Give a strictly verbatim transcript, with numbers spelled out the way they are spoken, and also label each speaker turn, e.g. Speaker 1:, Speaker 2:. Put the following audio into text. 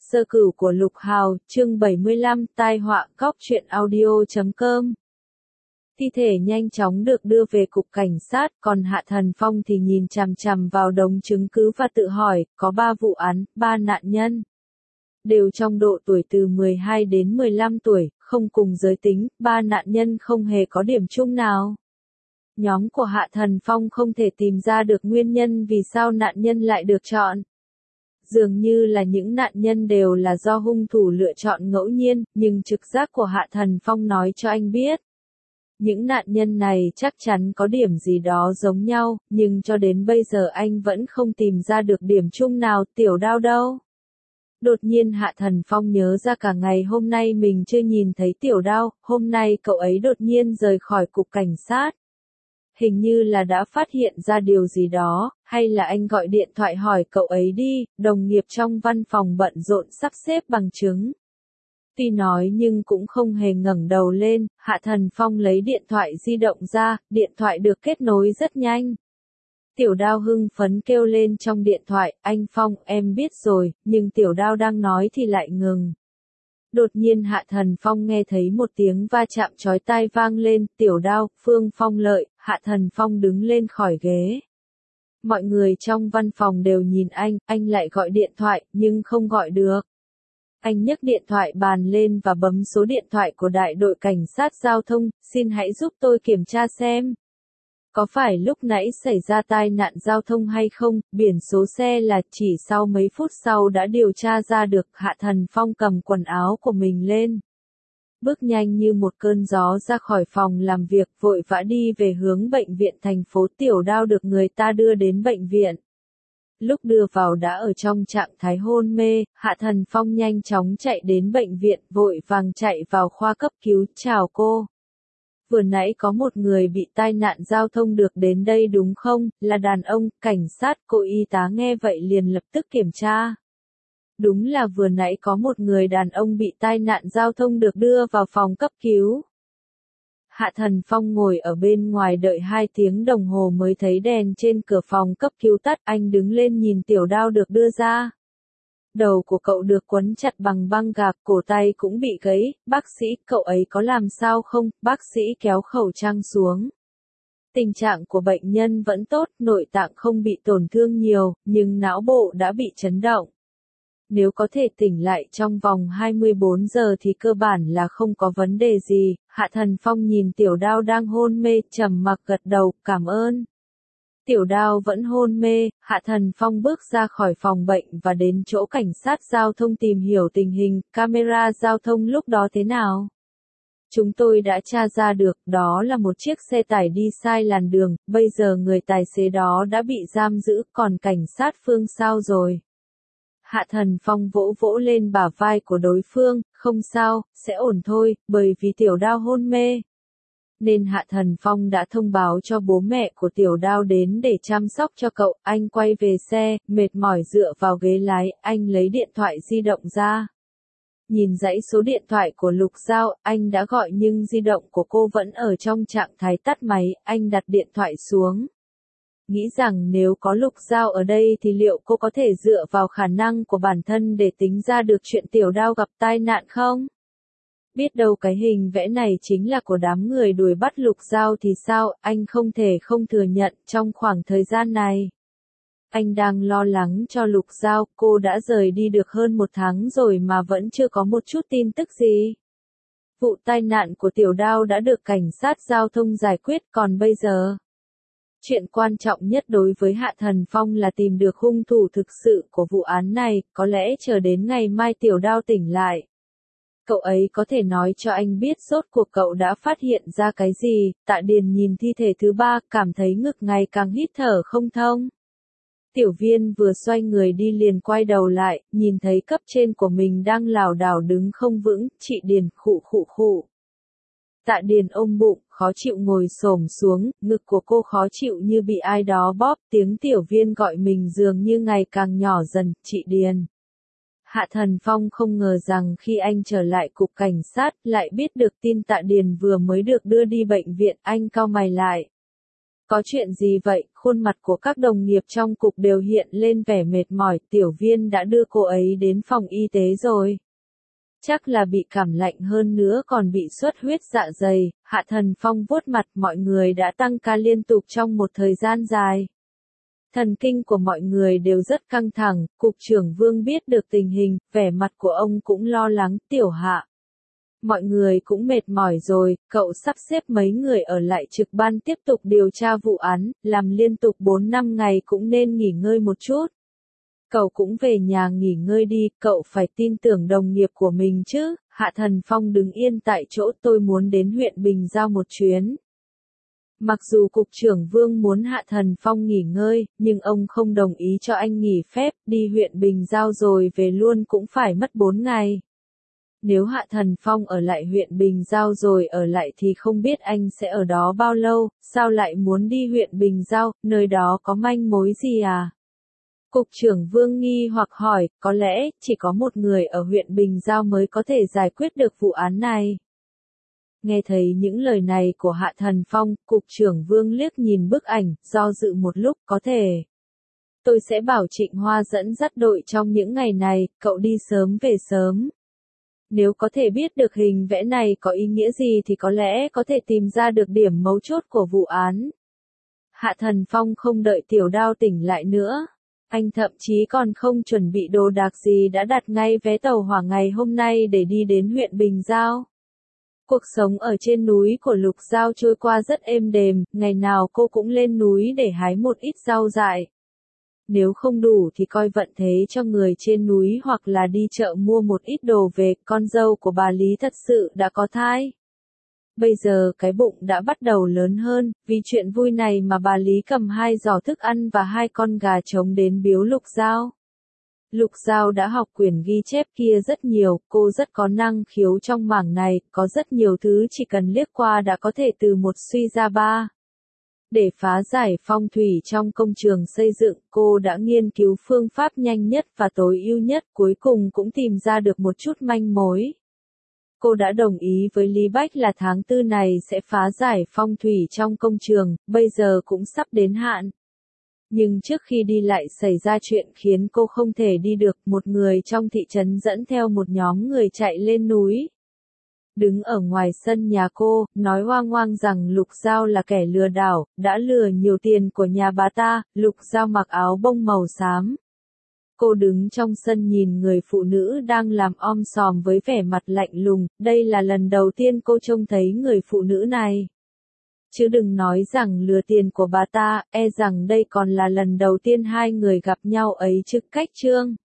Speaker 1: Sơ cửu của Lục Hào, chương bảy mươi lăm, tai họa, cóc truyện audio chấm com. Thi thể nhanh chóng được đưa về cục cảnh sát, còn Hạ Thần Phong thì nhìn chằm chằm vào đống chứng cứ và tự hỏi, có ba vụ án, ba nạn nhân. Đều trong độ tuổi từ mười hai đến mười lăm tuổi, không cùng giới tính, ba nạn nhân không hề có điểm chung nào. Nhóm của Hạ Thần Phong không thể tìm ra được nguyên nhân vì sao nạn nhân lại được chọn. Dường như là những nạn nhân đều là do hung thủ lựa chọn ngẫu nhiên, nhưng trực giác của Hạ Thần Phong nói cho anh biết. Những nạn nhân này chắc chắn có điểm gì đó giống nhau, nhưng cho đến bây giờ anh vẫn không tìm ra được điểm chung nào. Tiểu Đao đâu? Đột nhiên Hạ Thần Phong nhớ ra cả ngày hôm nay mình chưa nhìn thấy Tiểu Đao, hôm nay cậu ấy đột nhiên rời khỏi cục cảnh sát. Hình như là đã phát hiện ra điều gì đó, hay là anh gọi điện thoại hỏi cậu ấy đi, đồng nghiệp trong văn phòng bận rộn sắp xếp bằng chứng. Tuy nói nhưng cũng không hề ngẩng đầu lên, Hạ Thần Phong lấy điện thoại di động ra, điện thoại được kết nối rất nhanh. Tiểu Đao hưng phấn kêu lên trong điện thoại, anh Phong, em biết rồi, nhưng Tiểu Đao đang nói thì lại ngừng. Đột nhiên Hạ Thần Phong nghe thấy một tiếng va chạm chói tai vang lên, Tiểu Đao, Phương Phong Lợi, Hạ Thần Phong đứng lên khỏi ghế. Mọi người trong văn phòng đều nhìn anh, anh lại gọi điện thoại, nhưng không gọi được. Anh nhấc điện thoại bàn lên và bấm số điện thoại của đại đội cảnh sát giao thông, xin hãy giúp tôi kiểm tra xem. Có phải lúc nãy xảy ra tai nạn giao thông hay không, biển số xe là chỉ sau mấy phút sau đã điều tra ra được. Hạ Thần Phong cầm quần áo của mình lên. Bước nhanh như một cơn gió ra khỏi phòng làm việc, vội vã đi về hướng bệnh viện thành phố. Tiểu Đao được người ta đưa đến bệnh viện. Lúc đưa vào đã ở trong trạng thái hôn mê, Hạ Thần Phong nhanh chóng chạy đến bệnh viện, vội vàng chạy vào khoa cấp cứu. Chào cô. Vừa nãy có một người bị tai nạn giao thông được đến đây đúng không, là đàn ông, cảnh sát. Cô y tá nghe vậy liền lập tức kiểm tra. Đúng là vừa nãy có một người đàn ông bị tai nạn giao thông được đưa vào phòng cấp cứu. Hạ Thần Phong ngồi ở bên ngoài đợi hai tiếng đồng hồ mới thấy đèn trên cửa phòng cấp cứu tắt, anh đứng lên nhìn Tiểu Đao được đưa ra. Đầu của cậu được quấn chặt bằng băng gạc, cổ tay cũng bị gãy. Bác sĩ, cậu ấy có làm sao không? Bác sĩ kéo khẩu trang xuống. Tình trạng của bệnh nhân vẫn tốt, nội tạng không bị tổn thương nhiều, nhưng não bộ đã bị chấn động. Nếu có thể tỉnh lại trong vòng hai mươi bốn giờ thì cơ bản là không có vấn đề gì. Hạ Thần Phong nhìn Tiểu Đao đang hôn mê, trầm mặc gật đầu, cảm ơn. Tiểu Đao vẫn hôn mê, Hạ Thần Phong bước ra khỏi phòng bệnh và đến chỗ cảnh sát giao thông tìm hiểu tình hình, camera giao thông lúc đó thế nào. Chúng tôi đã tra ra được, đó là một chiếc xe tải đi sai làn đường, bây giờ người tài xế đó đã bị giam giữ, còn cảnh sát Phương sao rồi? Hạ Thần Phong vỗ vỗ lên bả vai của đối phương, không sao, sẽ ổn thôi, bởi vì Tiểu Đao hôn mê. Nên Hạ Thần Phong đã thông báo cho bố mẹ của Tiểu Đao đến để chăm sóc cho cậu. Anh quay về xe, mệt mỏi dựa vào ghế lái, anh lấy điện thoại di động ra. Nhìn dãy số điện thoại của Lục Giao, anh đã gọi nhưng di động của cô vẫn ở trong trạng thái tắt máy, anh đặt điện thoại xuống. Nghĩ rằng nếu có Lục Giao ở đây thì liệu cô có thể dựa vào khả năng của bản thân để tính ra được chuyện Tiểu Đao gặp tai nạn không? Biết đâu cái hình vẽ này chính là của đám người đuổi bắt Lục Giao thì sao, anh không thể không thừa nhận trong khoảng thời gian này. Anh đang lo lắng cho Lục Giao, cô đã rời đi được hơn một tháng rồi mà vẫn chưa có một chút tin tức gì. Vụ tai nạn của Tiểu Đao đã được cảnh sát giao thông giải quyết, còn bây giờ. Chuyện quan trọng nhất đối với Hạ Thần Phong là tìm được hung thủ thực sự của vụ án này, có lẽ chờ đến ngày mai Tiểu Đao tỉnh lại. Cậu ấy có thể nói cho anh biết rốt cuộc cậu đã phát hiện ra cái gì. Tạ Điền nhìn thi thể thứ ba, cảm thấy ngực ngày càng hít thở không thông. Tiểu Viên vừa xoay người đi liền quay đầu lại, nhìn thấy cấp trên của mình đang lảo đảo đứng không vững, chị Điền khụ khụ khụ. Tạ Điền ôm bụng, khó chịu ngồi xổm xuống, ngực của cô khó chịu như bị ai đó bóp, tiếng Tiểu Viên gọi mình dường như ngày càng nhỏ dần, chị Điền. Hạ Thần Phong không ngờ rằng khi anh trở lại cục cảnh sát, lại biết được tin Tạ Điền vừa mới được đưa đi bệnh viện, anh cau mày lại. Có chuyện gì vậy? Khuôn mặt của các đồng nghiệp trong cục đều hiện lên vẻ mệt mỏi, Tiểu Viên đã đưa cô ấy đến phòng y tế rồi. Chắc là bị cảm lạnh hơn nữa còn bị xuất huyết dạ dày. Hạ Thần Phong vuốt mặt, mọi người đã tăng ca liên tục trong một thời gian dài. Thần kinh của mọi người đều rất căng thẳng, cục trưởng Vương biết được tình hình, vẻ mặt của ông cũng lo lắng. Tiểu Hạ, mọi người cũng mệt mỏi rồi, cậu sắp xếp mấy người ở lại trực ban tiếp tục điều tra vụ án, làm liên tục bốn năm ngày cũng nên nghỉ ngơi một chút. Cậu cũng về nhà nghỉ ngơi đi, cậu phải tin tưởng đồng nghiệp của mình chứ. Hạ Thần Phong đứng yên tại chỗ, tôi muốn đến huyện Bình Giao một chuyến. Mặc dù cục trưởng Vương muốn Hạ Thần Phong nghỉ ngơi, nhưng ông không đồng ý cho anh nghỉ phép, đi huyện Bình Giao rồi về luôn cũng phải mất bốn ngày. Nếu Hạ Thần Phong ở lại huyện Bình Giao rồi ở lại thì không biết anh sẽ ở đó bao lâu, sao lại muốn đi huyện Bình Giao, nơi đó có manh mối gì à? Cục trưởng Vương nghi hoặc hỏi, có lẽ chỉ có một người ở huyện Bình Giao mới có thể giải quyết được vụ án này. Nghe thấy những lời này của Hạ Thần Phong, cục trưởng Vương liếc nhìn bức ảnh, do dự một lúc, có thể. Tôi sẽ bảo Trịnh Hoa dẫn dắt đội trong những ngày này, cậu đi sớm về sớm. Nếu có thể biết được hình vẽ này có ý nghĩa gì thì có lẽ có thể tìm ra được điểm mấu chốt của vụ án. Hạ Thần Phong không đợi Tiểu Đao tỉnh lại nữa. Anh thậm chí còn không chuẩn bị đồ đạc gì đã đặt ngay vé tàu hỏa ngày hôm nay để đi đến huyện Bình Giao. Cuộc sống ở trên núi của Lục Giao trôi qua rất êm đềm, ngày nào cô cũng lên núi để hái một ít rau dại. Nếu không đủ thì coi vận thế cho người trên núi hoặc là đi chợ mua một ít đồ về, con dâu của bà Lý thật sự đã có thai. Bây giờ cái bụng đã bắt đầu lớn hơn, vì chuyện vui này mà bà Lý cầm hai giỏ thức ăn và hai con gà trống đến biếu Lục Giao. Lục Giao đã học quyển ghi chép kia rất nhiều, cô rất có năng khiếu trong mảng này, có rất nhiều thứ chỉ cần liếc qua đã có thể từ một suy ra ba. Để phá giải phong thủy trong công trường xây dựng, cô đã nghiên cứu phương pháp nhanh nhất và tối ưu nhất, cuối cùng cũng tìm ra được một chút manh mối. Cô đã đồng ý với Lý Bách là tháng tư này sẽ phá giải phong thủy trong công trường, bây giờ cũng sắp đến hạn. Nhưng trước khi đi lại xảy ra chuyện khiến cô không thể đi được, một người trong thị trấn dẫn theo một nhóm người chạy lên núi. Đứng ở ngoài sân nhà cô, nói hoang hoang rằng Lục Giao là kẻ lừa đảo, đã lừa nhiều tiền của nhà bà ta. Lục Giao mặc áo bông màu xám. Cô đứng trong sân nhìn người phụ nữ đang làm om sòm với vẻ mặt lạnh lùng, đây là lần đầu tiên cô trông thấy người phụ nữ này. Chứ đừng nói rằng lừa tiền của bà ta, e rằng đây còn là lần đầu tiên hai người gặp nhau ấy chứ. Cách trương